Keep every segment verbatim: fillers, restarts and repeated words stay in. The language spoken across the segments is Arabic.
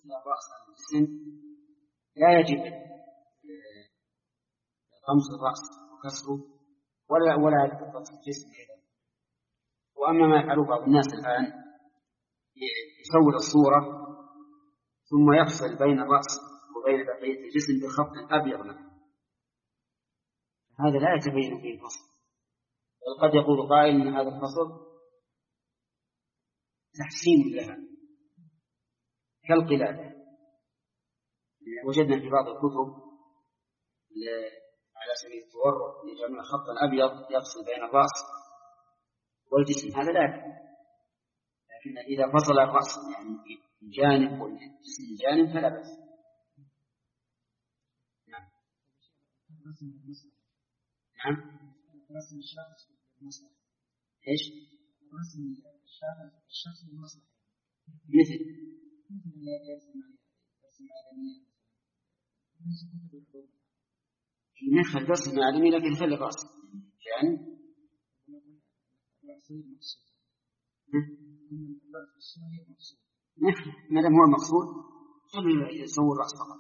فصل الرأس عن الجسم لا يجب طمس الرأس وكسره ولا ولا يجب طمس الجسم أيضا. وأما ما يفعله بعض الناس الآن يصور الصورة ثم يفصل بين الرأس وبين بقية الجسم بخط أبيض مثلا، هذا لا يتبين فيه الفصل. بل قد يقول قائل أن هذا الفصل تحسين لها كالقلادة. وجدنا في بعض الكتب على سبيل التورع يجعلون خطا أبيض يفصل بين الرأس والجسم، هذا لا يكفي. لكن إذا فصل الرأس يعني في جانب والجسم جانب فلا بأس. نعم. نعم. رسم الشخص بالمصلحة. إيش؟ رسم الشخص بالمصلحة. مثل مثل الذي يرسم رسم عالمية مثل كتب الحروب. ندخل رسم عالمي لكن خلي الرأس يعني ما دام هو المقصود خلي يصور رأس فقط.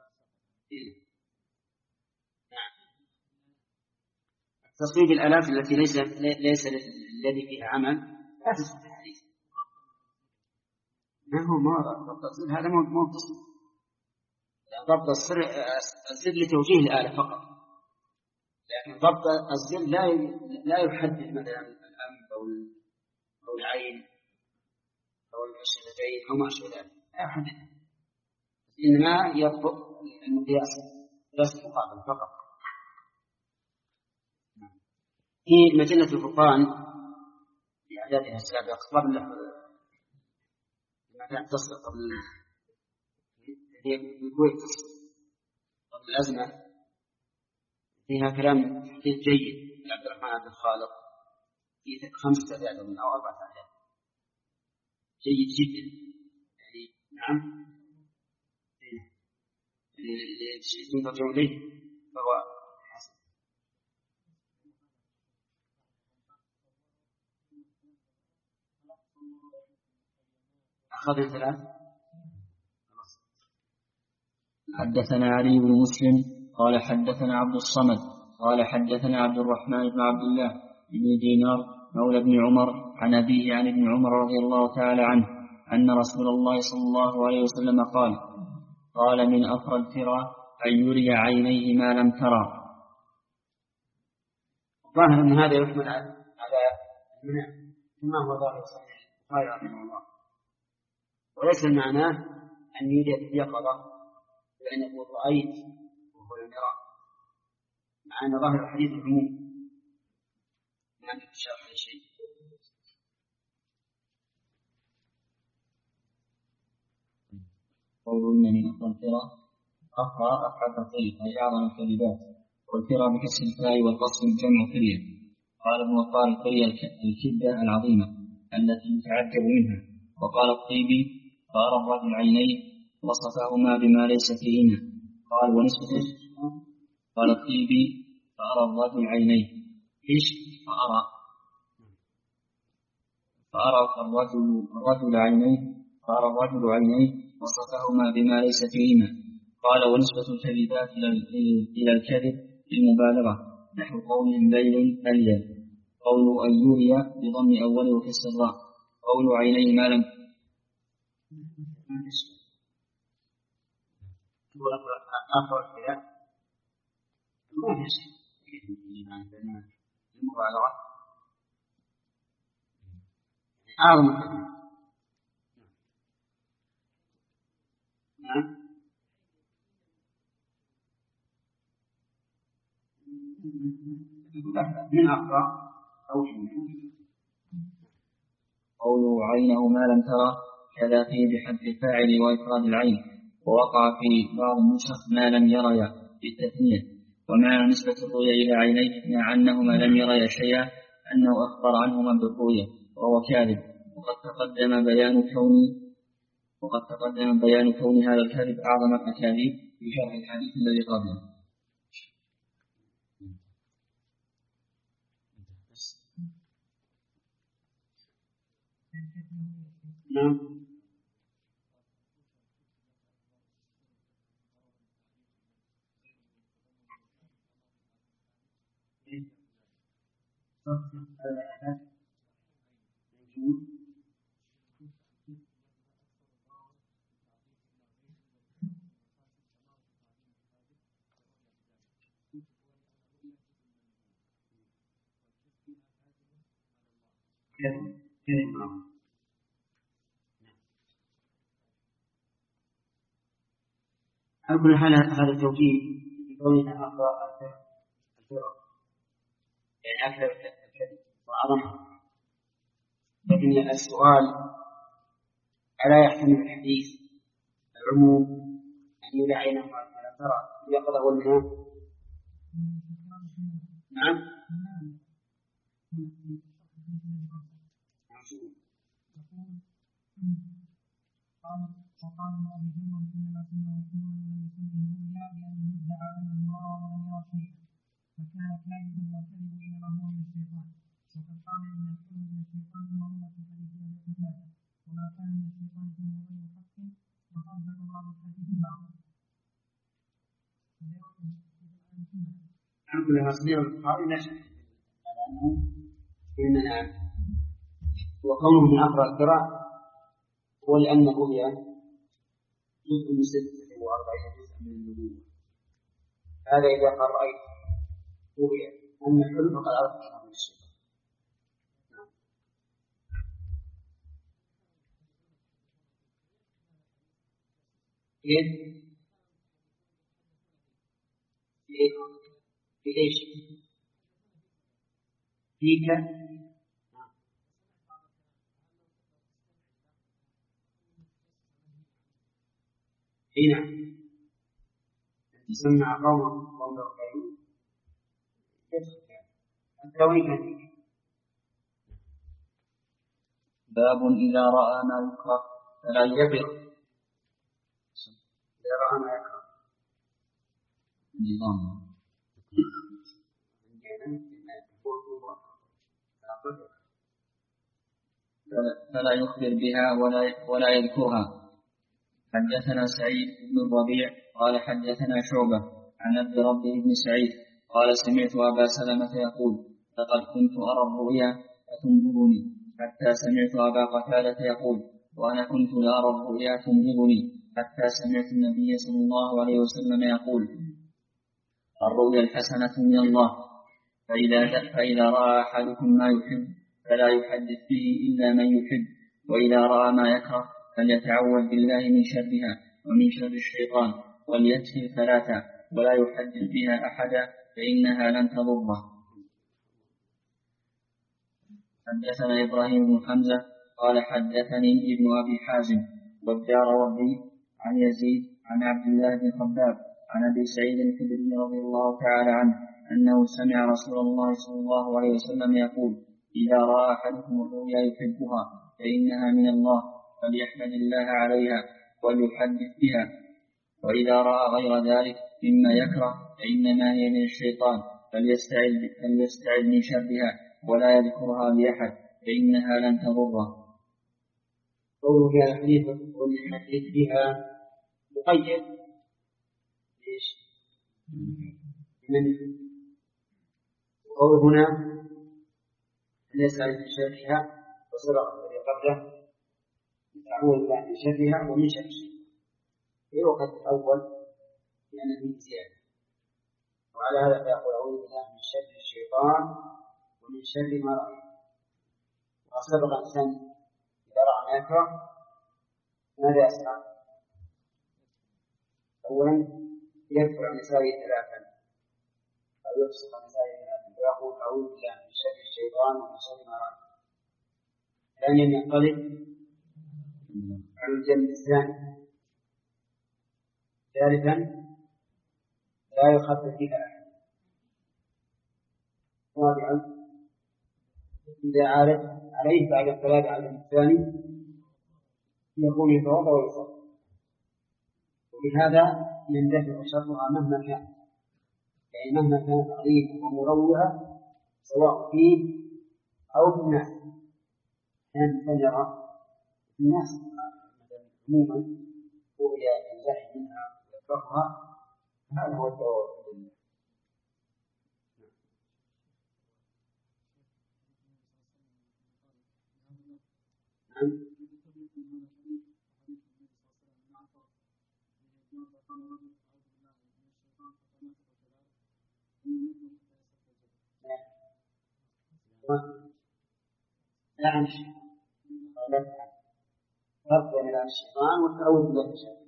تصويب الآلات التي ليس ليس الذي فيها عمل لا تصوب في الحديث. ما هو ما ضبط الزر، هذا مو تصويب. ضبط الزر الزر لتوجيه الآلة فقط، لكن ضبط الزر لا لا يحدد مثلا الأنف أو أو العين أو الشفتين أو ما أشبه ذلك، لا يحدد، إنما يضبط المقياس قياس المقابل فقط. في مجلة الفرقان في إعدادها السابق قبل ما كانت تصل قبل هي بالكويت قبل الأزمة، فيها كلام جيد من عبد الرحمن عبد الخالق في خمسة أعداد من أو أربعة أعداد جيد جدا يعني. نعم اللي ترجعون إليه فهو حسن. أخذنا ثلاث. حدثنا علي بن مسلم قال حدثنا عبد الصمد قال حدثنا عبد الرحمن بن عبد الله بن دينار مولى بن عمر عن أبيه عن ابن عمر رضي الله تعالى عنه أن رسول الله صلى الله عليه وسلم قال قال من أفرى الفرى أن يري عينيه ما لم ترى. ظاهر أن هذا يحمل على المنع كما هو ظاهر صحيح البخاري رحمه الله، وليس معناه أن يوجد يقظة بأن يقول رأيت وهو لم يرى، مع أن ظاهر الحديث العموم ما عندك شرح شيء. قولوا إن من أفرى الفرى أفرى أفرى طيب أي أعظم الكذبات، والفرى بكسر الفاء والقصر الجمع فرية. قال ابن وقال الفرية الكبدة العظيمة التي يتعجب منها. وقال الطيبي فأرى الرجل عينيه وصفهما بما ليس فيهما. قال ونسبة قال الطيبي فأرى الرجل عينيه إيش فأرى فأرى الرجل الرجل عينيه فأرى الرجل عينيه وصفهما بما ليس فيهما. قال ونسبة الكذبات إلى الكذب للمبالغة نحو قولهم ليل أليل. قول أن يري بضم أوله وكسر الراء. قول عينيه ما لم أفرد كذا ما في شيء المبالغة أعظم الكذب. نعم من أخطاء أو قول عينه ما لم ترى كذا فيه بحذف الفاعل وإفراد العين. ووقع في بعض النسخ ما لم يريا بالتثنية. ومعنى نسبة الرؤيا إلى عينيه مع أنهما لم يريا شيئا أنه أخبر عنهما بالرؤيا وهو كاذب. وقد تقدم بيان كون وقد تقدم بيان كون هذا الكذب أعظم الأكاذيب في شرح الحديث الذي قبله. نعم على كل حال هذا التوجيه بقولنا أقرأ الفرق يعني أكثر الكذب وأعظمها، لكن السؤال ألا يحتمل الحديث العموم أن يدعينا ولا ترى يقظة والمنام؟ نعم وقال ما بجمع إنما كنا يكونون من يسميه إلا لأنه ادعى أن الله ولم يرى شيئا فكان كاذبا والكذب إنما هو من الشيطان وقد قال إن الكذب من الشيطان وهو في حديث الفتاة وما كان من الشيطان فهو غير حق وصدق بعض الحديث بعضا. عن كل تصديق البخاري لا شك على أنه إننا وكونه من أقرأ القراء هو لأن الرؤيا جزء من ستة وأربعين جزءا من النبوة. هذا إذا قال رأيت رؤيا أن الحلم فقد عرفت أنه من الشيطان. كيف؟ في إيش؟ فيك هنا تسمع قوما قوم القيوم التوحيد. باب إذا رأى ما يكره فلا يخبر. إذا رأى ما يكره نظام فلا يخبر بها ولا ولا يذكرها. حدثنا سعيد بن الربيع قال حدثنا شعبة عن عبد ربه بن سعيد قال سمعت أبا سلمة يقول لقد كنت أرى الرؤيا فتنبضني حتى سمعت أبا قتادة يقول وأنا كنت لأرى الرؤيا تنبضني حتى سمعت النبي صلى الله عليه وسلم يقول الرؤيا الحسنة من الله فإذا, فإذا رأى أحدكم ما يحب فلا يحدث به إلا من يحب وإذا رأى ما يكره فليتعوذ بالله من شرها ومن شر الشيطان وليكفي ثلاثة ولا يحدث بها أحدا فإنها لن تضره. حدثنا إبراهيم بن حمزة قال حدثني ابن أبي حازم والدار ربي عن يزيد عن عبد الله بن خباب عن أبي سعيد الخدري رضي الله تعالى عنه أنه سمع رسول الله صلى الله عليه وسلم يقول إذا رأى أحدكم الرؤيا يحبها فإنها من الله فليحمد الله عليها وليحدث بها وإذا رأى غير ذلك مما يكره فإنما هي من الشيطان فليستعذ, فليستعذ من شرها ولا يذكرها لأحد فإنها لن تضره. قوله في الحديث وليحدث بها مقيد إيش؟ من قوله هنا فليستعذ من شرها وصدق الذي قبله يتعوذ بالله من شرها ومن شر الشيطان في وقت الأول لأن فيه زيادة وعلى هذا فيقول أعوذ بالله من شر الشيطان ومن شر ما رأى. وسبق الإنسان إذا رأى ما يكره ماذا يصنع؟ أولا يدفع عن نسائه ثلاثا أو يفسق عن نسائه ثلاثا ويقول أعوذ بالله من شر الشيطان ومن شر ما رأى. ثانيا ينقلب على الجنب الثاني. ثالثا لا يخفف بها أحد. رابعا إذا عادت عليه بعد الثلاث على الثاني يكون يتوضأ ويصلي وبهذا يندفع شرها مهما كان يعني مهما كانت عظيمة ومروعة سواء فيه أو في الناس. كان يرى الناس عموما رؤيا ينزح منها ويكرهها هذا هو الجواب. نعم. فرق بين الشيطان والتعوذ بالله من الشيطان.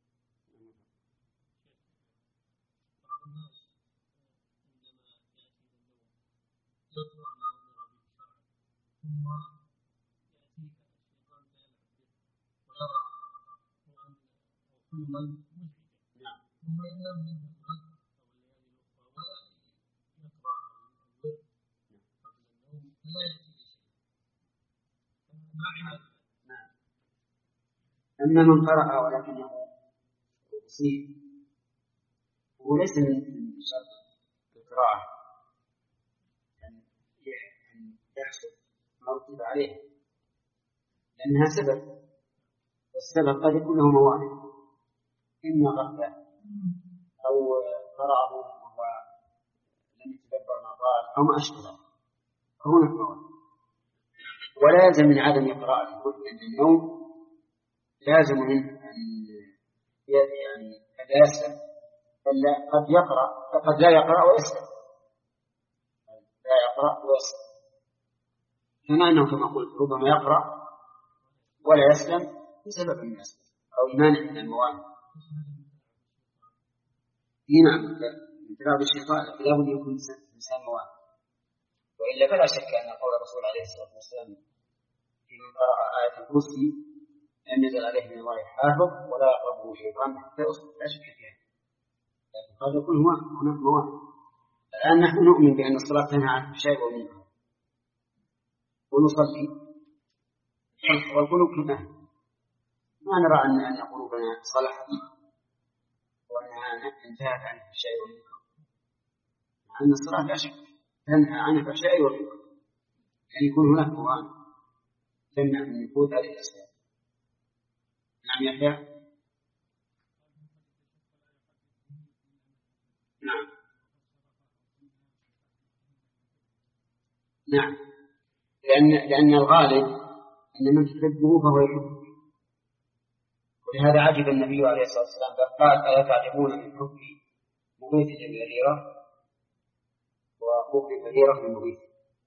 ثم يأتيك الشيطان فيلعب به ويرى كل من مزعجا ثم ينام منه الغد أو الليالي الأخرى ولا يقرأ أو يقرأ قبل النوم فلا يأتي شيء. أما من قرأ ولكنه يصيب هو ليس من شرط القراءة أن يحصل مرتب عليه لأنها سبب، والسبب قد يكون له موانع، إما غفلة أو قرأه وهو لم يتدبر ما قال أو ما أشبه فهناك موانع. ولا يلزم من عدم قراءة النوم لازم منه أن يعني يتيسر، بل قد يقرأ قد لا يقرأ ويسلم، لا يقرأ ويسلم، كما أنه كما قلت ربما يقرأ ولا يسلم بسبب الناس أو مانع من الموانع. نعم، من تلعب الشيطان لا بد يكون إنسان موانع، وإلا فلا شك أن قول الرسول عليه الصلاة والسلام في من قرأ آية الكرسي أن ينزل عليه من الله حافظ ولا يقربه شيطان حتى يصبح، لا شك فيها، لكن قد يكون هناك موانع. الآن نحن نؤمن بأن الصلاة تنهى عن الفحشاء والمنكر ونصلي والقلوب كما ما نرى أن قلوبنا صلحت وأنها انتهت عن الفحشاء والمنكر، مع أن الصلاة لا شك تنهى عن الفحشاء والمنكر، يعني يكون هناك موانع تمنع من نفوذ هذه الأسباب. نعم يحيى. نعم نعم لأن لأن الغالب أن من تحبه فهو يحبك، ولهذا عجب النبي عليه الصلاة والسلام قال ألا تعجبون من حب مغيث بغيرة وحب بغيرة من مغيث.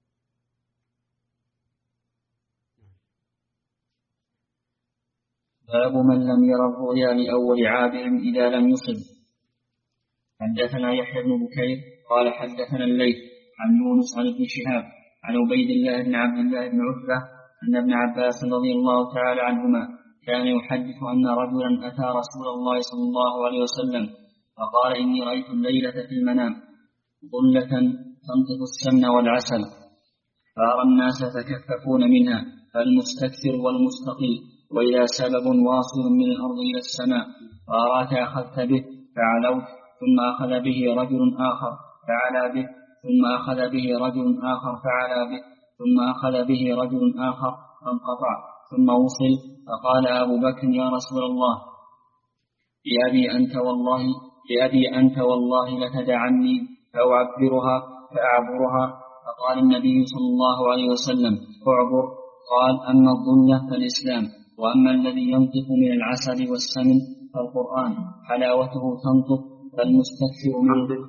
باب من لم ير الرؤيا لأول عابر إذا لم يصب. حدثنا يحيى بن بكير قال حدثنا الليث عن يونس عن ابن شهاب عن عبيد الله بن عبد الله بن عتبة أن ابن عباس رضي الله تعالى عنهما كان يحدث أن رجلا أتى رسول الله صلى الله عليه وسلم فقال إني رأيت الليلة في المنام ظلة تنطق السمن والعسل فأرى الناس يتكففون منها فالمستكثر والمستقل وإذا سبب واصل من الأرض إلى السماء فأراك أخذت به فعلوت ثم أخذ به رجل آخر فعلى به ثم أخذ به رجل آخر فعلى به ثم أخذ به رجل آخر فانقطع ثم وصل فقال أبو بكر يا رسول الله بأبي أنت والله بأبي أنت والله لتدعني فأعبرها فأعبرها فقال النبي صلى الله عليه وسلم اعبر. قال أما الظلة فالإسلام وأما الذي ينطق من العسل والسمن فالقرآن حلاوته تنطق فالمستكثر من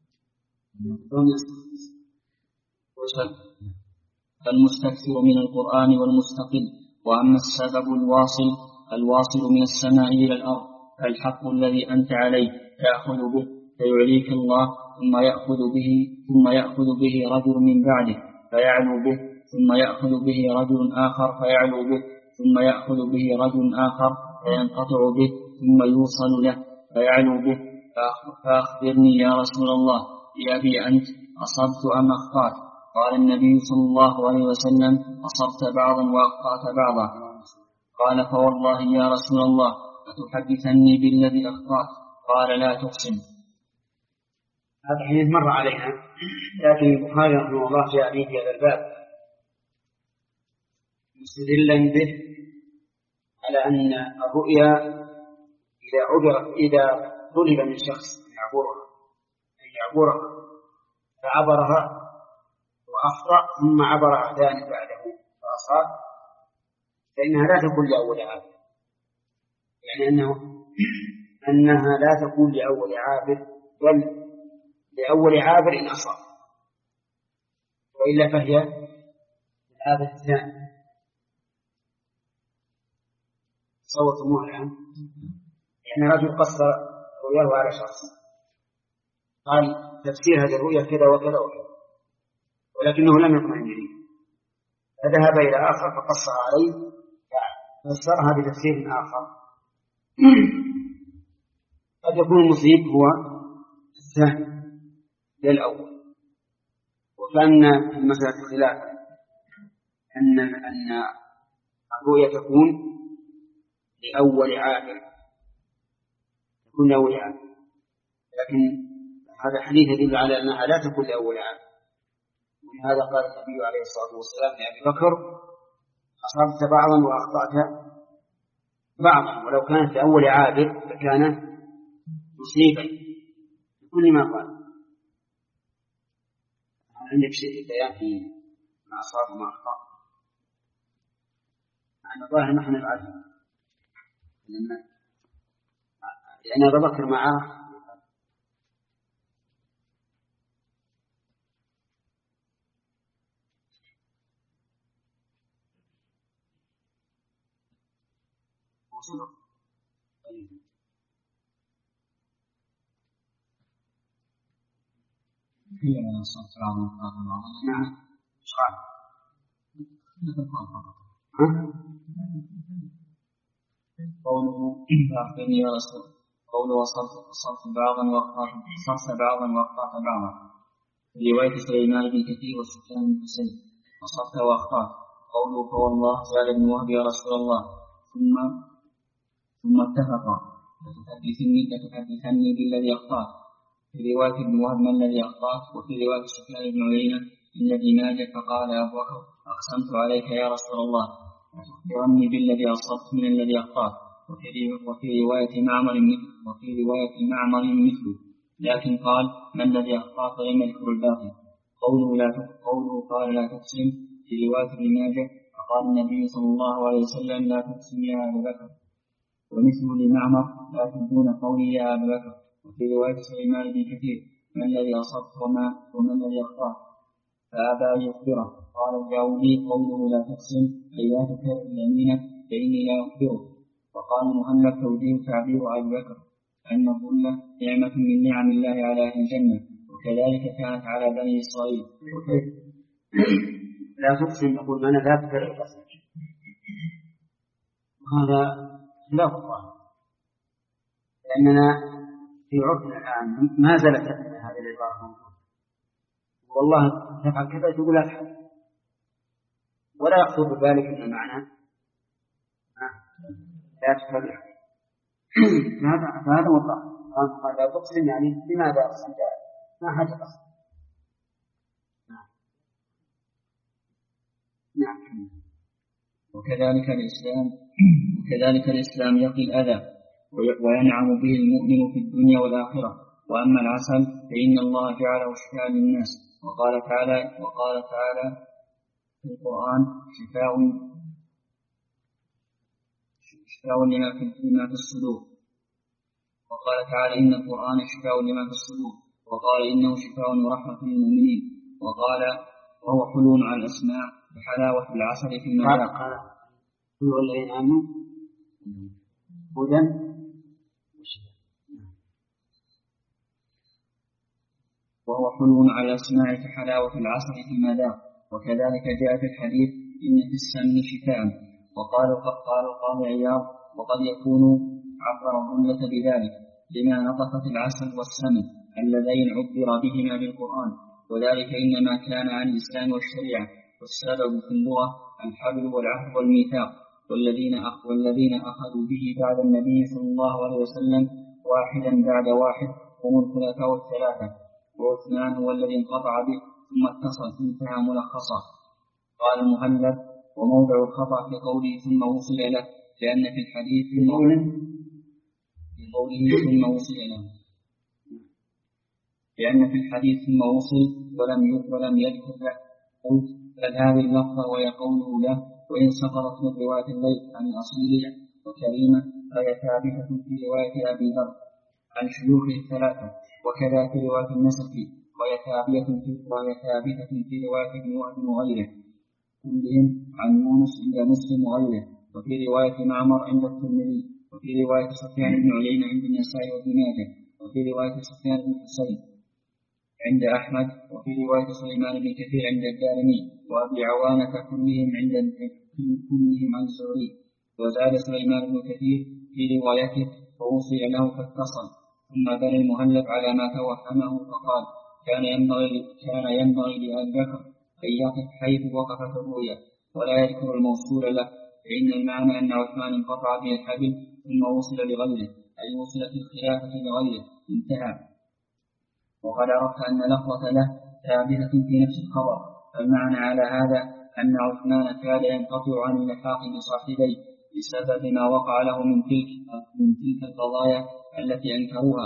فالمستكثر من القرآن والمستقل. وأما السبب الواصل الواصل من السماء إلى الأرض فالحق الذي أنت عليه تأخذ به فيعليك الله ثم يأخذ به ثم يأخذ به رجل من بعده فيعلو به ثم يأخذ به رجل آخر فيعلو به ثم يأخذ به رجل آخر فينقطع به ثم يوصل له فيعلو به. فأخبرني يا رسول الله بأبي أنت أصبت أم أخطأت؟ قال النبي صلى الله عليه وسلم أصبت بعضا وأخطأت بعضا. قال فوالله يا رسول الله أتحدثني بالذي أخطأت؟ قال لا تقسم. هذا حديث مر علينا، لكن البخاري رحمه الله جاء به في هذا الباب مستدلا به على أن الرؤيا إذا عبرت إذا طلب من شخص يعبرها أن يعبرها فعبرها وأخطأ ثم عبرها ثاني بعده فأصاب فإنها لا تكون لأول عابر، يعني أنه أنها لا تكون لأول عابر بل لأول عابر إن أصاب، وإلا فهي العابر الثاني. صوتموه الآن، يعني رجل قصر رؤياه على شخص، قال تفسير هذه الرؤيا كذا وكذا وكذا، ولكنه لم يطمئن إليه، فذهب إلى آخر فقصر عليه ففسرها بتفسير آخر. قد يكون المصيب هو الثاني للأول. وكان المسألة خلاف أن أن الرؤيا تكون لأول عابر، تكون لأول عابر، لكن هذا الحديث يدل على أنها لا تكون لأول عابر، ولهذا قال النبي عليه الصلاة والسلام لأبي بكر: أصبت بعضا وأخطأت بعضا، ولو كانت لأول عابر فكان مصيبا بكل ما قال. عندك شيء بيان في ما أصاب وما أخطأ؟ عن الظاهر نحن نعلم، لأن أبا بكر معه وصل. هي من الصوت العظيم قال نعم إيش قال؟ قوله أخبرني يا رسول، قوله وصلت بعضا وصلت بعضا وأخطأت بعضا. في رواية سليمان بن كثير وسفيان بن حسين وصلت وأخطأت. قوله فوالله سأل ابن وهب يا رسول الله ثم ثم اتفقا لتحدثني لتحدثني بالذي أخطأت. في رواية ابن وهب ما الذي أخطأت، وفي رواية سفيان بن عيينة الذي مات فقال أبو بكر أقسمت عليك يا رسول الله أخبرني بالذي أصبت من الذي أخطأت. وفي رواية معمر وفي رواية معمر مثله، لكن قال ما الذي أخطأت لم يذكر الباقي. قوله لا قوله قال لا تقسم في رواية ابن ماجه فقال النبي صلى الله عليه وسلم لا تقسم يا أبا بكر، ومثله لمعمر لكن دون قولي يا أبا بكر. وفي رواية سليمان بن كثير ما الذي أصبت وما وما الذي أخطأت، فأبى أن يخبره. قال الجاودي قوله لا تقسم أي لا تكرر يمينك فإني لا أخبره. وقال مهند توجيه تعبير أبي بكر أن الظلة نعمة من نعم الله على أهل الجنة، وكذلك كانت على بني إسرائيل. لا تقسم يقول أنا لا تكرر القسم، وهذا خلاف الله، لأننا في عرفنا الآن ما زالت هذه العبارة موجودة، والله تفعل كذا تقول لا تفعل، ولا يخطر بذلك أن معنى لا تفعل. فهذا فهذا وضع قال لا تقسم يعني لماذا أقسم؟ ما حاجة قسم. نعم نعم. وكذلك الإسلام وكذلك الإسلام يقي الأذى وينعم به المؤمن في الدنيا والآخرة. وأما العسل فإن الله جعله شفاء للناس، وقال تعالى وقال تعالى في القرآن شفاء شفاء لما في الصدور. وقال تعالى إن القرآن شفاء لما في الصدور، وقال إنه شفاء ورحمة للمؤمنين. وقال وهو حلول على الأسماع بحلاوة العسل في المذاق. قال كل الذين آمنوا هدى وهو حلول على الأسماع كحلاوة العسل في المذاق. وكذلك جاء في الحديث إن في السمن شفاء. وقال قال القاضي عياض وقد يكون عبر الجملة بذلك لما نطقت العسل والسمن اللذين عبر بهما بالقرآن، وذلك إنما كان عن الإسلام والشريعة، والسبب في اللغة الحبل والعهد والميثاق، والذين والذين أخذوا به بعد النبي صلى الله عليه وسلم واحدا بعد واحد هم الخلفاء الثلاثة، وعثمان هو الذي انقطع به ثم اتصل انتهى ملخصا. قال المهلب وموضع الخطأ في قوله ثم وصل له، لأن في الحديث في قوله ثم وصل له لأن في الحديث ثم وصل ولم ولم يذكر له قلت بل هذه اللفظة وهي قوله له وإن سقطت من رواية الليث عن الأصيل وكريمة فهي ثابتة في رواية أبي ذر عن شيوخه الثلاثة، وكذا في رواية النسفي وهي ثابتة في وهي ثابتة في رواية ابن وهب وغيره كلهم عن يونس عند مسلم وغيره، وفي رواية معمر عند الترمذي، وفي رواية سفيان بن عيينة عند النسائي وابن ماجه، وفي رواية سفيان بن حسين عند أحمد، وفي رواية سليمان بن كثير عند الدارمي وأبي عوانة كلهم عند كلهم عن الزهري. وزاد سليمان بن كثير في روايته فوصل له فاتصل، ثم بنى المهلب على ما توهمه فقال كان ينبغي كان ينبغي لأبي بكر أن يقف حيث وقفت الرؤيا ولا يذكر الموصول له، فإن المعنى أن عثمان انقطع به الحبل ثم وصل لغيره، أي وصلت الخلافة لغيره، انتهى. وقد عرفت أن لفظة له ثابتة في نفس الخبر، فالمعنى على هذا أن عثمان كاد ينقطع عن اللحاق بصاحبيه بسبب ما وقع له من تلك من تلك القضايا التي أنكروها،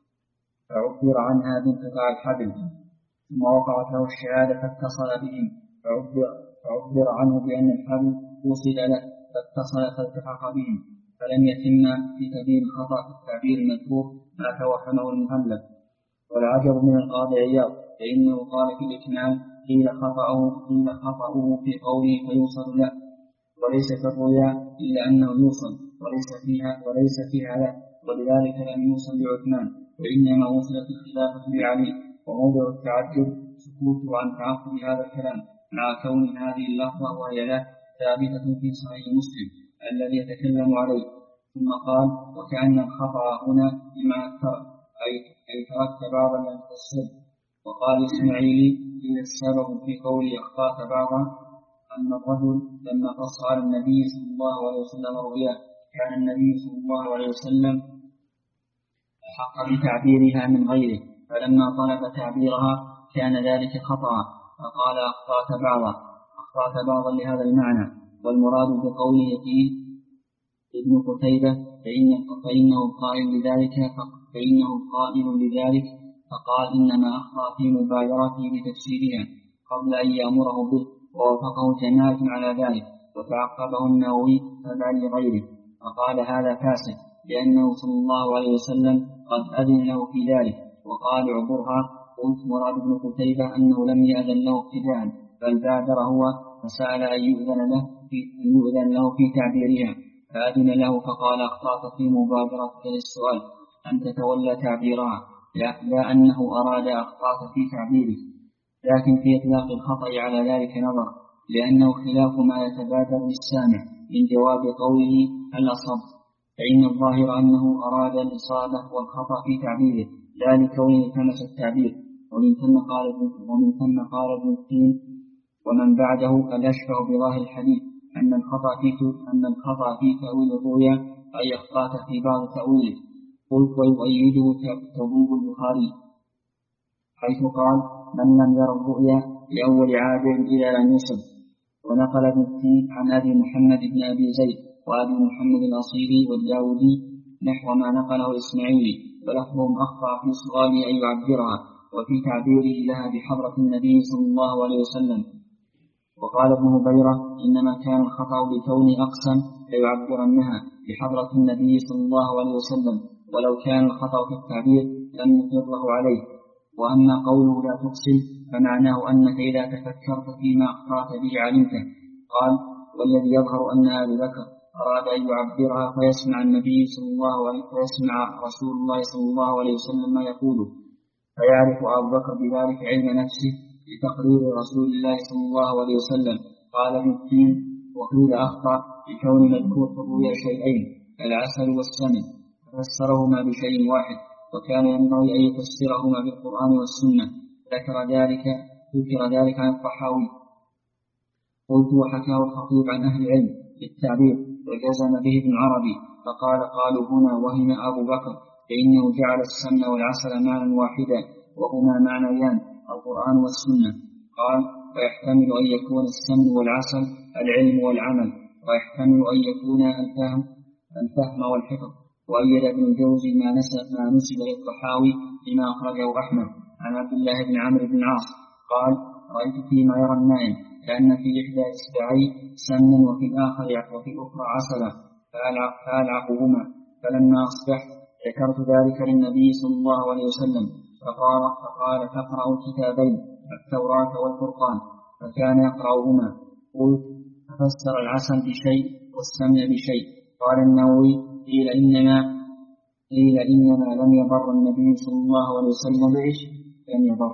فعبر عنها بانقطاع الحبل، ثم وقعت له الشهادة فاتصل بهم، فعبر, فعبر عنه بأن الحبل وصل له فاتصل فالتحق بهم، فلم يتم في تبيين الخطأ في التعبير المذكور ما توهمه المهلب. والعجب من القاضي عياض فإنه قال في الإكمال قيل خطأه قيل خطأه في قوله فيوصل له، وليس في الرؤيا إلا أنه يوصل وليس فيها وليس فيها له، ولذلك لم يوصل بعثمان، وإنما وصلت الخلافة بعلي. وموضع التعجب سكوته عن تعقب هذا الكلام مع كون هذه اللفظة وهي له ثابتة في صحيح مسلم الذي يتكلم عليه. ثم قال وكأن الخطأ هنا بما أكثر أي أي تركت بعضا من السر. وقال إسماعيلي إن السبب في قوله أخطأت بعضا أن الرجل لما قص على النبي صلى الله عليه وسلم رؤياه كان النبي صلى الله عليه وسلم أحق بتعبيرها من غيره، فلما طلب تعبيرها كان ذلك خطأ، فقال أخطأت بعضا أخطأت بعضا لهذا المعنى. والمراد بقوله فيه ابن قتيبة فإنه قائل لذلك فإنه قائل لذلك فقال إنما أخطأ في مبايرته بتفسيرها قبل أن يأمره به، ووافقه جماعة على ذلك، وتعقبه النووي تبعا لغيره، فقال هذا فاسد لأنه صلى الله عليه وسلم قد أذن له في ذلك وقال اعبرها. قلت مراد ابن قتيبة أنه لم يأذن له ابتداء بل بادر هو فسأل أن يؤذن له في, يؤذن له في تعبيرها فأذن له فقال أخطأت في مبادرتك للسؤال أن تتولى تعبيرها، لا أنه أراد أخطأت في تعبيره، لكن في إطلاق الخطأ على ذلك نظر، لأنه خلاف ما يتبادر للسامع من جواب قوله الأصب، فإن الظاهر أنه أراد الإصابة والخطأ في تعبيره لا لكونه التمس التعبير. ومن ثم قال ومن ثم قال ابن التين ومن بعده الأشبه بظاهر الحديث أن الخطأ في أن الخطأ في تأويل الرؤيا أي أخطأت في بعض تأويله. قلت ويؤيده تبوب البخاري حيث قال من لم ير الرؤيا لأول عابر إلى أن يصب. ونقل ابن التين عن أبي محمد بن أبي زيد وأبي محمد الأصيلي والداودي نحو ما نقله الإسماعيلي، ولفظهم أخطأ في سؤاله أن يعبرها وفي تعبيره لها بحضرة النبي صلى الله عليه وسلم. وقال ابن هبيرة إنما كان الخطأ لكون أقسم ليعبرنها بحضرة النبي صلى الله عليه وسلم، ولو كان الخطأ في التعبير لم يقره عليه. وأما قوله لا تقسم فمعناه أنك إذا تفكرت فيما أخطأت به علمته. قال والذي يظهر أن أبي بكر أراد أن يعبرها فيسمع النبي صلى الله عليه فيسمع رسول الله صلى الله عليه وسلم ما يقوله، فيعرف أبو بكر بذلك علم نفسه لتقرير رسول الله صلى الله عليه وسلم. قال ابن التين وقيل أخطأ بكون مذكور في الرؤيا شيئين العسل والسمن ففسرهما بشيء واحد، وكان ينبغي أن يفسرهما بالقرآن والسنة. ذكر ذلك ذكر ذلك عن الطحاوي. قلت وحكاه الخطيب عن أهل العلم بالتعبير وجزم به ابن عربي فقال قالوا هنا وهم أبو بكر فإنه جعل السمن والعسل معنى واحدا وهما معنيان القرآن والسنة. قال ويحتمل أن يكون السمن والعسل العلم والعمل، ويحتمل أن يكون الفهم الفهم والحفظ. وأيد ابن الجوزي ما نسب ما نسب للطحاوي لما أخرجه أحمد عن عبد الله بن عمرو بن العاص قال رأيت فيما يرى النائم لأن في إحدى إصبعي سمنا وفي الآخر وفي الأخرى عسلا فألعقهما. فلما أصبحت ذكرت ذلك للنبي صلى الله عليه وسلم فقال, فقال تقرأ الكتابين التوراة والفرقان، فكان يقرأهما. قلت ففسر العسل بشيء والسمن بشيء. قال النووي قيل إنما قيل إنما لم يضر النبي صلى الله عليه وسلم إيش لم يضر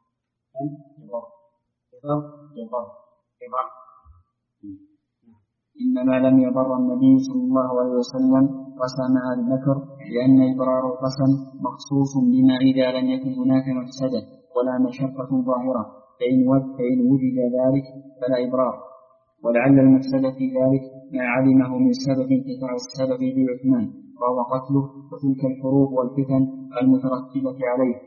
إنما لم يضر النبي صلى الله عليه وسلم قسم أبي بكر، لأن إبرار القسم مخصوص بما إذا لم يكن هناك مفسدة ولا مشقة ظاهرة، فإن وجد ذلك فلا إبرار. ولعل المفسدة في ذلك ما علمه من سبب انقطاع السبب بعثمان وهو قتله، وتلك الحروب والفتن المترتبة عليه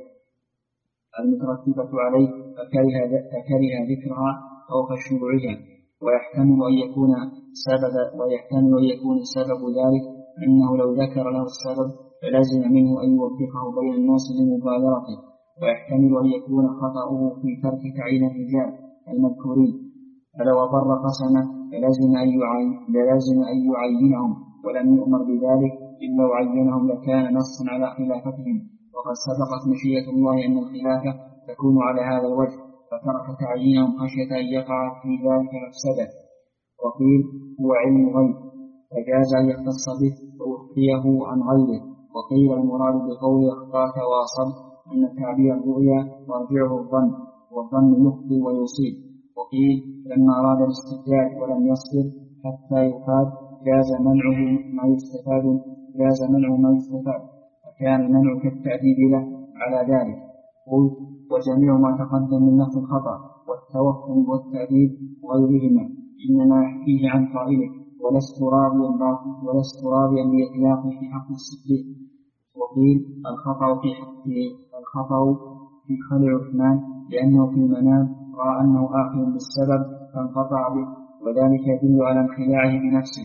المترتبة عليه فكره ذكرها خوف شيوعها. ويحتمل أن يكون سبب ويحتمل أن يكون سبب ذلك أنه لو ذكر له السبب فلازم منه أن يوفقه بين الناس لمبالغته. ويحتمل أن يكون خطأه في ترك تعيين الرجال المذكورين، فلو أضر قسمه فلازم أن يعين لازم أن يعينهم، ولم يؤمر بذلك إلا عينهم لكان نصا على خلافتهم. وقد سبقت مشيئة الله أن الخلافة تكون على هذا الوجه، فترك تعيينهم خشية أن يقع في ذلك مفسدة. وقيل هو علم غيب فجاز أن يختص به وأخفيه عن غيره. وقيل المراد بقول أخطاك واصل أن تعبير الرؤيا مرجعه الظن، والظن يخطئ ويصيب. وقيل لما أراد الاستدلال ولم يصبر حتى يقال جاز منعه ما يستفاد جاز منعه ما يستفاد فكان المنع كالتأديب له على ذلك. قلت وجميع ما تقدم من نفس الخطأ والتوهم والتأديب وغيرهما إنما يحكيه عن قائله، ولست راضيا ولست راضيا بإطلاقه في حق الصديق. وقيل الخطأ في حقه الخطأ في خلع عثمان لأنه في المنام رأى أنه آخذ بالسبب فانقطع به، وذلك يدل على انخلاعه بنفسه.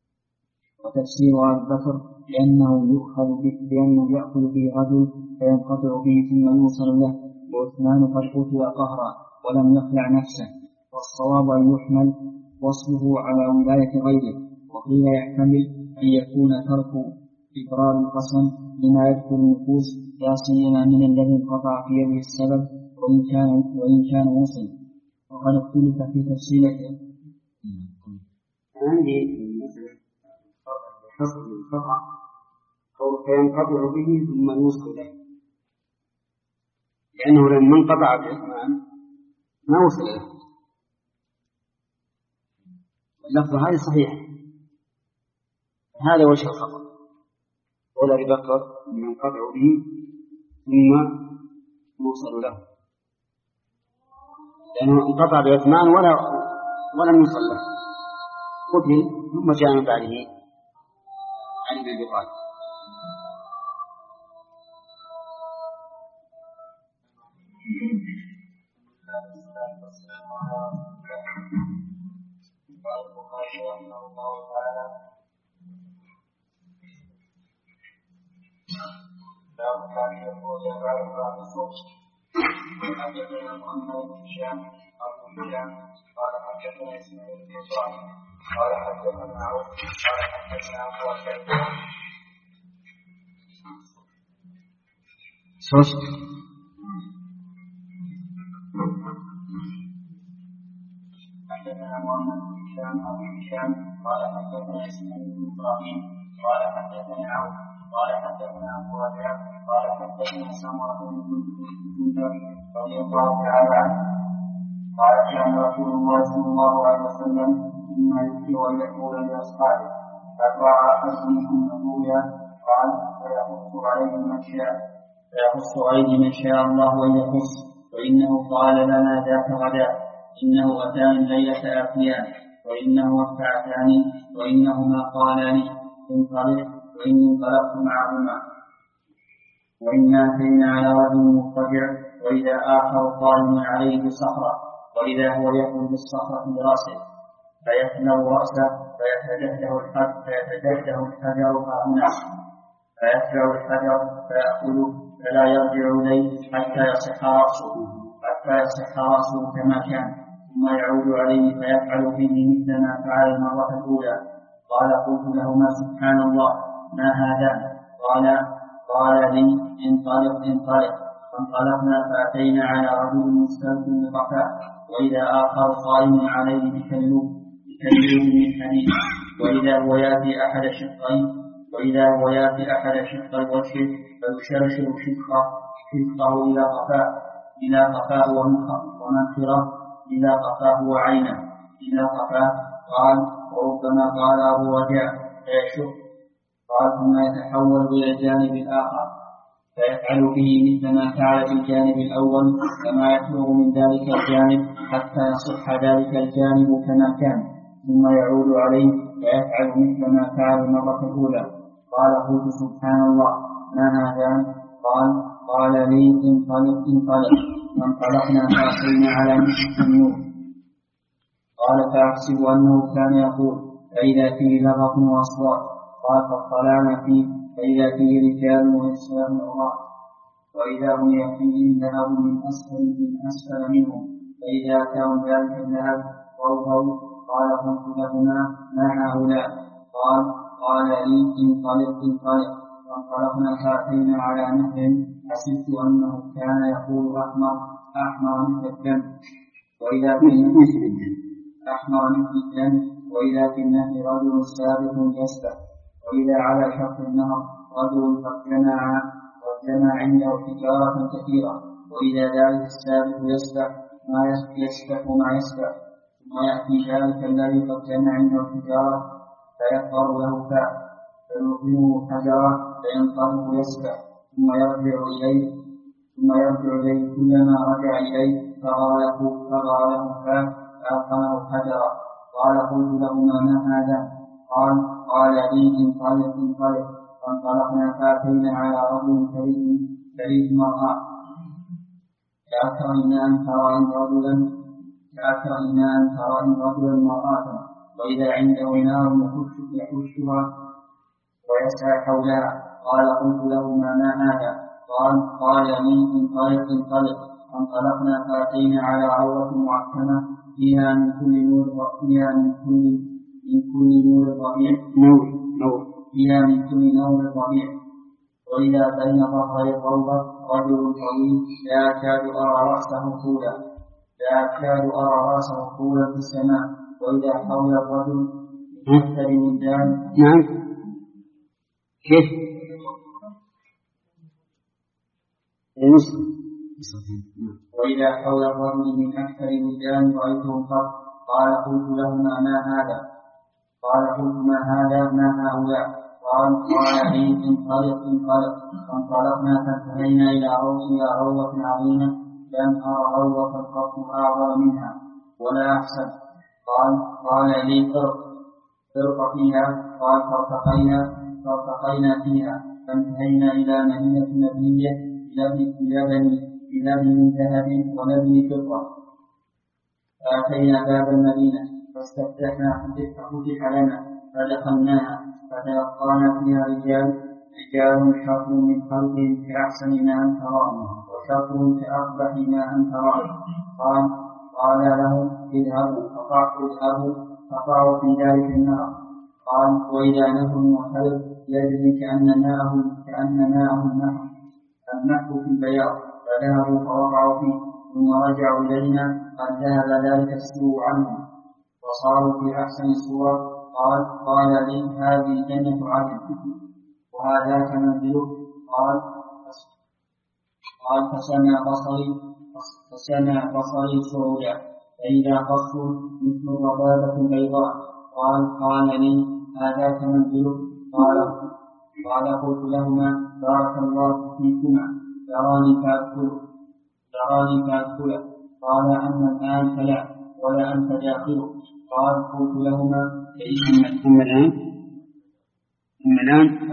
وتفسير أبي بكر لأنه يؤخذ به لأنه يأخذ به رجل فينقطع به ثم يوصل له، وعثمان قد قتل قهرا ولم يخلع نفسه. والصواب أن يحمل وصله على ولاية غيره. وقيل يحتمل أن يكون ترك إقرار القسم لما يدخل النفوس لا سيما من الذي انقطع في يده السبب وإن كان وإن كان وصل. وقد اختلف في تفصيله. عندي حصل الخطأ أو فينقطع به ثم يوصل إليه، لأنه لما انقطع بعثمان ما وصل إليه. اللفظ هذه صحيح، هذا وجه الخطأ. قول أبي بكر ينقطع به ثم يوصل له، لأنه انقطع بعثمان ولا ولم يوصل له، قتل ثم جاء من بعده علي بن أبي طالب. حدثنا محمد بن هشام أبو هشام قال حدثنا إسماعيل بن إبراهيم قال حدثنا عوف قال حدثنا أبو أسد حدثنا محمد بن هشام أبو هشام قال حدثنا إسماعيل بن إبراهيم قال حدثنا عوف قال حدثنا أبو أسد قال حدثنا سمرة بن جندب رضي الله تعالى عنه قال كان رسول الله صلى الله عليه وسلم مما يكفي أن يقول لأصحابه هل رأى أحد منكم الرؤيا؟ قال فيقص عليه من شاء فيقص عليه من شاء الله أن يقص، فإنه قال لنا ذاك غدا إنه أتاني الليلة آتيان وإنه أتعتاني وإنهما قالا لي انطلق، وإني انطلقت معهما وإنا أتينا على رجل مضطجع وإذا آخر قائم عليه بصخرة وإذا هو يأخذ بالصخرة برأسه فيخلع رأسه فيتجهده الحجر فيتجهده الحجر هنا فيخلع الحجر فيأخذه فلا يرجع إليه حتى يصح رأسه حتى يصح رأسه كما كان، ثم يعود عليه فيفعل فيه مثل ما فعل المرة الأولى. قال قلت لهما سبحان الله ما هذا؟ قال قال لي انطلق انطلق. فانطلقنا فأتينا على رجل مستلق بقفاه وإذا آخر صائم عليه بكلوب بكلوب من حديد وإذا هو يأتي أحد شقين وإذا هو يأتي أحد شقي وجهه فيشرشر شقه شقه إلى قفاه إلى قفاه ومنخره إلى قفاه وعينه إلى قفاه. قال وربما قال أبو رجاء فيشق. قال ثم يتحول إلى الجانب الآخر فيفعل فيه مثل ما فعل في الجانب الأول كما يفرغ من ذلك الجانب حتى يصح ذلك الجانب كما كان ثم يعود عليه فيفعل مثل ما فعل المرة الأولى. قال قلت سبحان الله ما هذا؟ قال قال لي انطلق انطلق. فانطلقنا فأتينا على نصف النور. قال فأحسب أنه كان يقول فإذا فيه لغط وأصوات. قال فاطلعنا فيه فإذا فيه رجال ونساء عراة وإذا هم يأتيهم ذهب من أسفل من أسفل منهم فإذا أتاهم ذلك الذهب روضوا. قال قلت لهما ما هؤلاء؟ قال قال لي انطلق انطلق. فانطلقنا فأتينا على نهر حسبت أنه كان يقول أحمر أحمر مثل الدم وإذا في النهر أحمر مثل الدم وإذا في النهر رجل سابق يسبح وإذا على شط النهر رجل قد جمع قد جمع عنده حجارة كثيرة وإذا ذلك السابق يسبح ما يسبح ما يسبح ثم يأتي ذلك الذي قد جمع عنده حجارة فيقر له فاء فيلقمه حجرة فينطلق يسبح ثم يرجع إليه ثم يرجع إليه كلما رجع إليه فرى له فاء فألقمه حجرة. قال قلت لهما ما هذا؟ قال قال لي انطلق انطلق. فانطلقنا فأتينا على رجل كريم كريم مرأة كأكرهنا أن ترى رجلا كأكرهنا أن ترى رجلا مرأة وإذا عنده نار يحشها ويسعى حولها. قال قلت لهما ما هذا؟ قال قال لي انطلق انطلق. فانطلقنا فأتينا على عروة معتمة فيها من كل نور فيها من كل من كل نور ربيع نور نور فيها من كل نور ربيع وإذا بين ظهري الروضة رجل طويل لا أكاد أرى رأسه طولا لا أكاد أرى رأسه طولا في السماء وإذا حول الرجل أكثر من ذلك. نعم كيف؟ وإذا حول الرجل من أكثر من ذلك رأيته قط. قال قلت لهما ما هذا؟ قال قلت ما هذا ما هؤلاء؟ قال قال لي انطلق انطلق. فانطلقنا فانتهينا إلى روضة عظيمة لم أرى روضة قط أعظم منها ولا أحسن. قال قال لي ارق فيها. قال فارتقينا فارتقينا فيها فانتهينا إلى مدينة مبنية بلبن من ذهب ولبن فضة. فأتينا باب المدينة فاستفتحنا فتح لنا فدخلناها فتلقانا فيها رجال رجال شر من خلقهم كأحسن ما أنت رأي وشر كأقبح ما أنت رأي. قال قال لهم اذهبوا فقعوا فقعوا في ذلك النار. قال وإذا نهر محرق يجري كأن ماءه كأن ماءه النحو النحو في البياض فذهبوا فوقعوا فيه ثم رجعوا إلينا قد ذهب ذلك السوء عنهم وصاروا في أحسن صورة. قال قال لي هذه جنة عدن وهذاك منزله. قال قال فسمع بصري فسمع بصري سروجا فإذا قصر مثل الربابة البيضاء. قال قال لي هذاك منزله. قال قال قلت لهما بارك الله فيكما تراني فأدخل تراني فأدخل. قال أما الآن فلا ولا أنت داخله. قال قلت لهما أما الآن أما الآن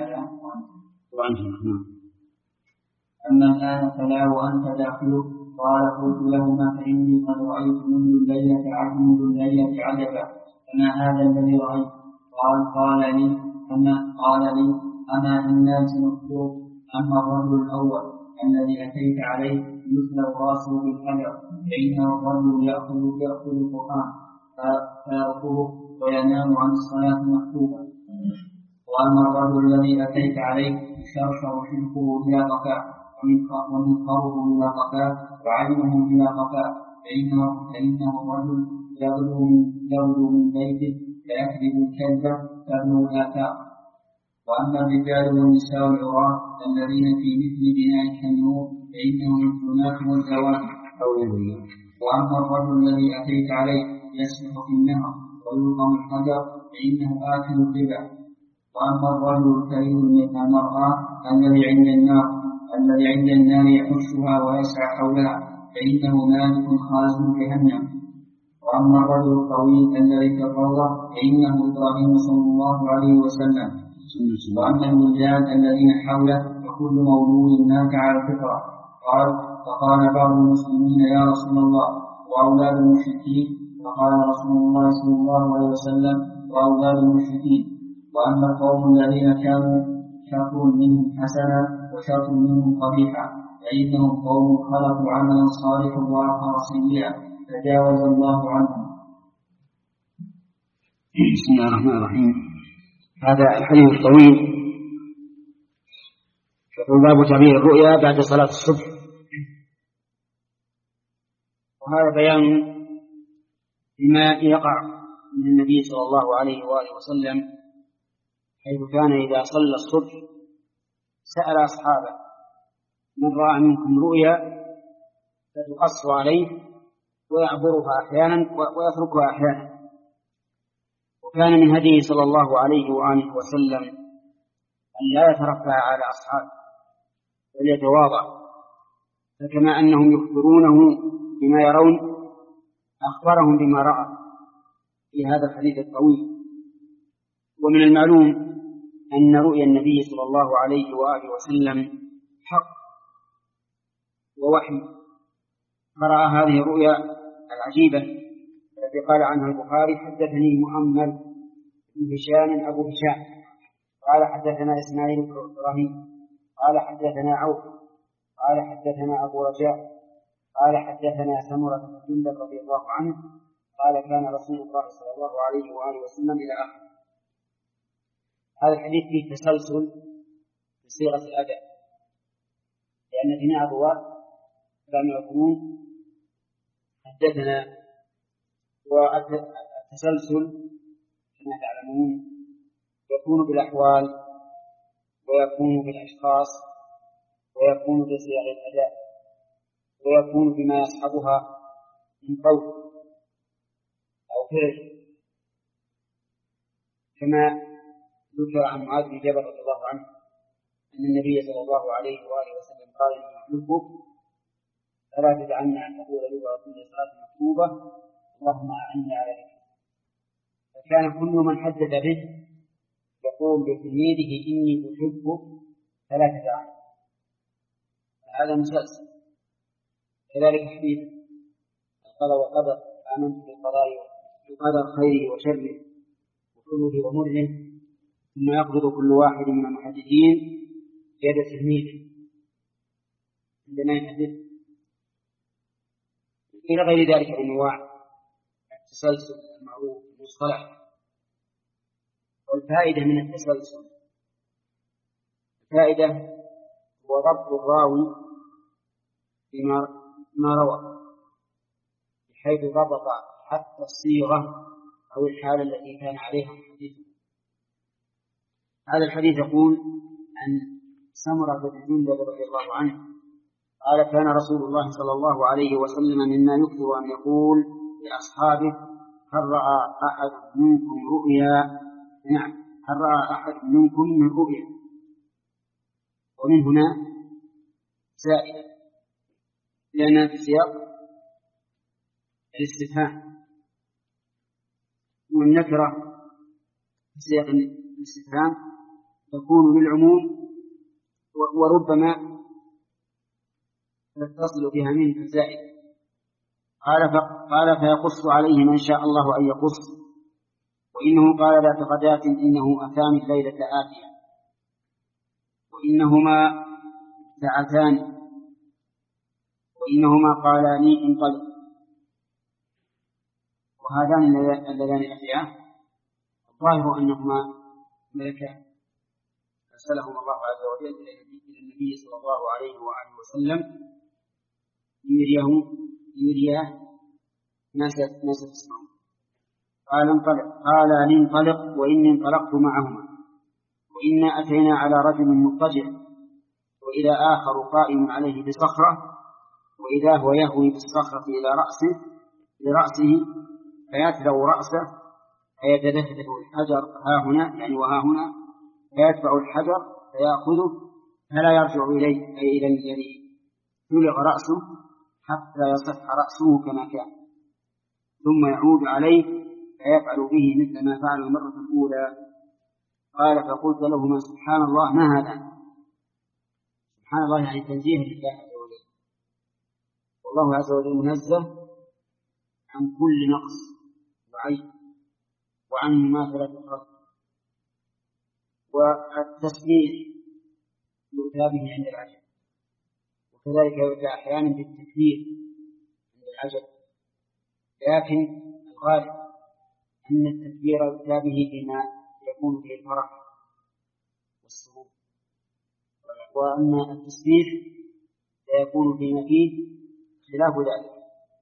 أما الآن فلا وأنت داخله. قال قلت لهما فإني قد رأيت منذ الليلة عجبا منذ الليلة عجبا فما هذا الذي رأيت؟ قال قال لي أما قال لي أما الناس نخبرك أما الرجل الأول الذي أتيت عليه يسلب راسه بالحجر فإنه الرجل يأخذ يأخذ القرآن فيركضه وينام عن الصلاة مكتوبة. وأما الرجل الذي أتيت عليه يشرشر شركه إلى قفاه ومنكره إلى قفاه وعلمه إلى قفاه فإنه فإنه الرجل يغدو من بيته فيكذب الكذب تبلغ الآثار. وأما الرجال والنساء العراة الذين في مثل بناء النور فإنهم الظلمات والزوال. وأما الرجل الذي أتيت عليه يسبح في النهر ويلقم الحجر فإنه آكل الربا. وأما الرجل الكريم من المرأة الذي عند النار الذي عند النار يحشها ويسعى حولها فإنه مالك خازن جهنم. وأما الرجل الطويل الذي في الروضة فإنه إبراهيم صلى الله عليه وسلم. وأما الولدان الذين حوله فكل مولود مات على الفطرة. قال فقال بعض المسلمين يا رسول الله وأولاد المشركين؟ فقال رسول الله صلى الله عليه وسلم وأولاد المشركين. وأما القوم الذين كانوا شر منهم حسنا وشر منهم قبيحا فإنهم قوم خلقوا عملا صالحا وآخر سيئا تجاوز الله عنهم. بسم الله الرحمن الرحيم. هذا الحديث الطويل يقول باب تعبير الرؤيا بعد صلاة الصبح. وهذا بيان بما يقع من النبي صلى الله عليه وآله وسلم، حيث كان إذا صلى الصبح سأل أصحابه من رأى منكم رؤيا فتقص عليه ويعبرها أحيانا ويتركها أحيانا. وكان من هديه صلى الله عليه وآله وسلم أن لا يترفع على أصحابه بل يتواضع، فكما أنهم يخبرونه بما يرون أخبرهم بما رأى في هذا الحديث الطويل. ومن المعلوم أن رؤيا النبي صلى الله عليه وآله وسلم حق ووحي. فرأى هذه الرؤيا العجيبة التي قال عنها البخاري حدثني مؤمل بن هشام أبو هشام قال حدثنا إسماعيل بن إبراهيم قال حدثنا عوف قال حدثنا أبو رجاء قال حدثنا سمرة بن جندب رضي الله عنه قال كان رسول الله صلى الله عليه وآله وسلم إلى آخره. هذا الحديث فيه تسلسل بصيغة الأداء، لأن جميع الرواة كانوا يقولون حدثنا، والتسلسل كما تعلمون يكون بالأحوال ويكون بالأشخاص ويكون بصيغ الأداء ويكون بما يصحبها من قول أو فعل، كما ذكر عن معاذ بن جبل رضي الله عنه أن النبي صلى الله عليه وآله وسلم قال إني أحبك فلا تدعن أن تقول لي وأقول صلاة مكتوبة اللهم أعني على ذكرك. فكان كل من حدث به يقول لتلميذه إني أحبك فلا تدعن. هذا مسلسل. كذلك حديث القضاء والقدر آمنت بالقضاء بقدر خيره وشره وحلوه ومره، ثم يقبض كل واحد من المحدثين يد تلميذه عندما يحدث إلى غير ذلك من أنواع التسلسل المعروف المصطلح. والفائدة من التسلسل الفائدة هو ضبط الراوي بما روى بحيث ضبط حتى الصيغة أو الحالة التي كان عليها الحديث. هذا الحديث يقول عن سمرة بن جندب رضي الله عنه قال كان رسول الله صلى الله عليه وسلم مما يكثر أن يقول لأصحابه هل رأى أحد منكم رؤيا؟ نعم، هل رأى أحد منكم من رؤيا؟ ومن هنا زائدة لأنها في سياق الاستفهام، والنكرة في سياق الاستفهام تكون للعموم وربما تتصل بها منه الزائد. قال فيقص عليه من شاء الله أن يقص، وإنه قال ذات غداة إنه أتاني الليلة آتيا، وإنهما ساعتان وإنهما قالا لي انطلق. وهذان اللذان يأتيان الظاهر أنهما ملكان أرسلهما الله عز وجل إلى النبي صلى الله عليه وآله وسلم يريه يريه ما ستسمعون. قال انطلق قال لانطلق وإني انطلقت معهما وإنا أتينا على رجل مضطجع وإذا آخر قائم عليه بصخرة وإذا هو يهوي بالصخرة إلى رأسه لرأسه فيتلو رأسه فيتدفده الحجر ها هنا يعني وها هنا فيدفع الحجر فيأخذه فلا يرجع إليه أي إلى الذي تلغ رأسه حتى يصح رأسه كما كان ثم يعود عليه فيفعل به مثل ما فعل المرة الأولى. قال فقلت لهما سبحان الله ما هذا؟ سبحان الله يعني تنزيه لله عز وجل، والله عز وجل منزه عن كل نقص وعيب وعن مماثلة الخلق. والتسبيح يؤتى به عند العجب وكذلك يؤتى أحيانا بالتكبير عند العجب، لكن الغالب أن التكبير يؤتى به بما يكون به الفرح والسرور، وأن التسبيح سيكون فيما فيه خلاف ذلك.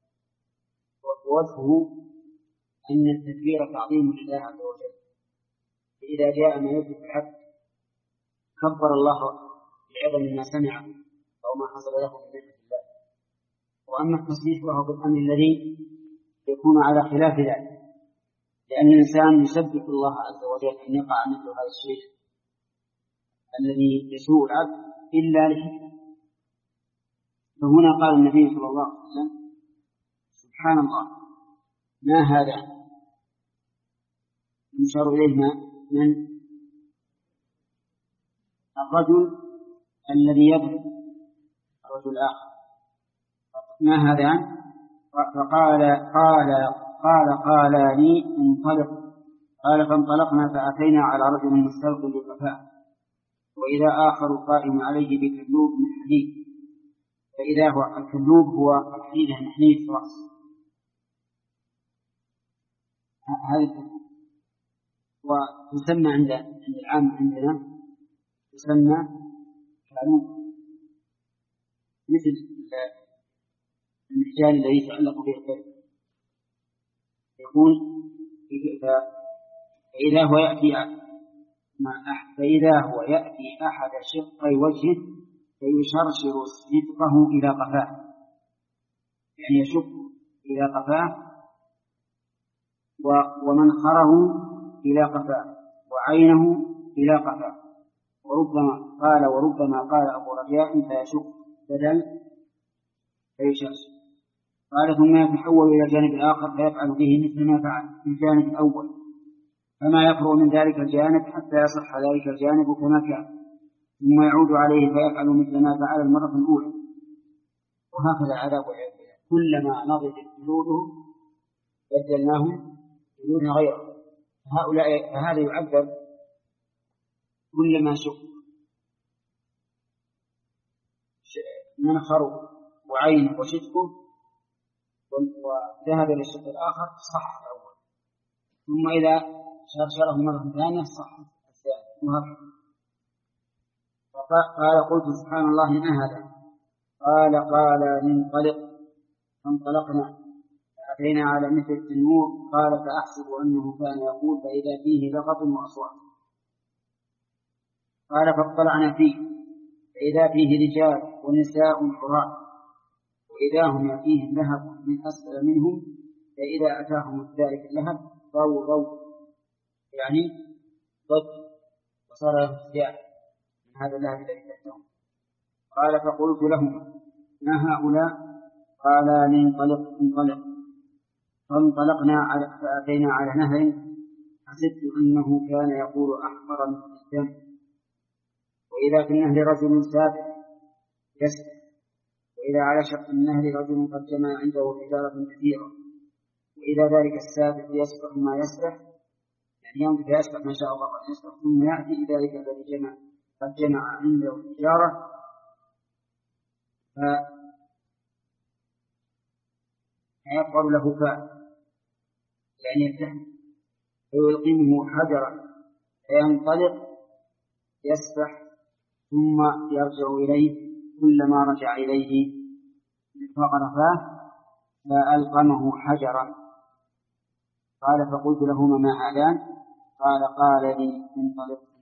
ووجهه أن التكبير تعظيم لله عز وجل، فإذا جاء ما يدرك العبد كبر الله بعظم ما سمع أو ما حصل له من نعمة الله. وأما التسبيح فهو بالأمر الذي يكون على خلاف ذلك، لأن الإنسان يسبح الله عز وجل أن يقع مثل هذا الشيء الذي يسوء العبد إلا لحكمة. فهنا قال النبي صلى الله عليه وسلم سبحان الله ما هذا؟ يشار إليه من الرجل الذي يضرب الرجل الآخر. ما هذا؟ فقال قال قال قال لي انطلق. قال فانطلقنا فأتينا على رجل مستلق بقفاه وإذا آخر قائم عليه بكلوب من حديد، فإذا هو الكلوب هو الحديد الحديد في رأس هذا، وتسمى عند العام عندنا تسمى كلوب مثل المحجان الذي يتعلق به الكلب. يقول فإذا هو يأتي فإذا هو يأتي أحد شقي وجهه فيشرشر صدقه إلى قفاه، يعني يشق إلى قفاه ومنخره إلى قفاه وعينه إلى قفاه. وربما قال وربما قال أبو رجاء فيشق بدل فيشرشر. قال ثم يتحول إلى الجانب الآخر فيفعل به مثل ما فعل في الجانب الأول، فما يفرغ من ذلك الجانب حتى يصح ذلك الجانب كما كان، ثم يعود عليه فيفعل مثل ما فعل المرة الأولى. وهكذا العذاب والعياذ بالله، كلما نضجت جلوده بدلناهم جلودا غيره. هؤلاء فهذا يعذب كلما شق منخره وعينه وشدقه وذهب للشق الآخر صح الأول، ثم إذا شرشره مرة ثانية صح الثاني. قال قلت سبحان الله ما هذا؟ قال قال ننطلق. فانطلقنا فأتينا على مثل التنور. قال فأحسب أنه كان يقول فإذا فيه لغط وأصوات. قال فاطلعنا فيه فإذا فيه رجال ونساء حراء وإذا هم يأتيهم لهب من أسفل منهم فإذا أتاهم ذلك اللهب ضوء ضوء يعني ضد وصار ارتجاع من هذا اللهب الذي تحتهم. قال فقلت لهم ما هؤلاء؟ قال لانطلق انطلق. فانطلقنا على فأتينا على نهر حسبت أنه كان يقول أحمر من الدم، وإذا في النهر رجل سابح يسبح، وإذا على شق النهر رجل قد جمع عنده حجارة كثيرة، وإذا ذلك السابح يسبح ما يسبح يعني يمضي يسبح ما شاء الله أن يسبح، ثم يأتي ذلك الذي جمع قد جمع عنده حجارة يقر له فاء يعني يفتح فيلقمه حجرا فينطلق يسبح ثم يرجع إليه، كلما رجع إليه فقر فاه فألقمه حجرا. قال فقلت لهما ما هذان؟ قال قال لي انطلق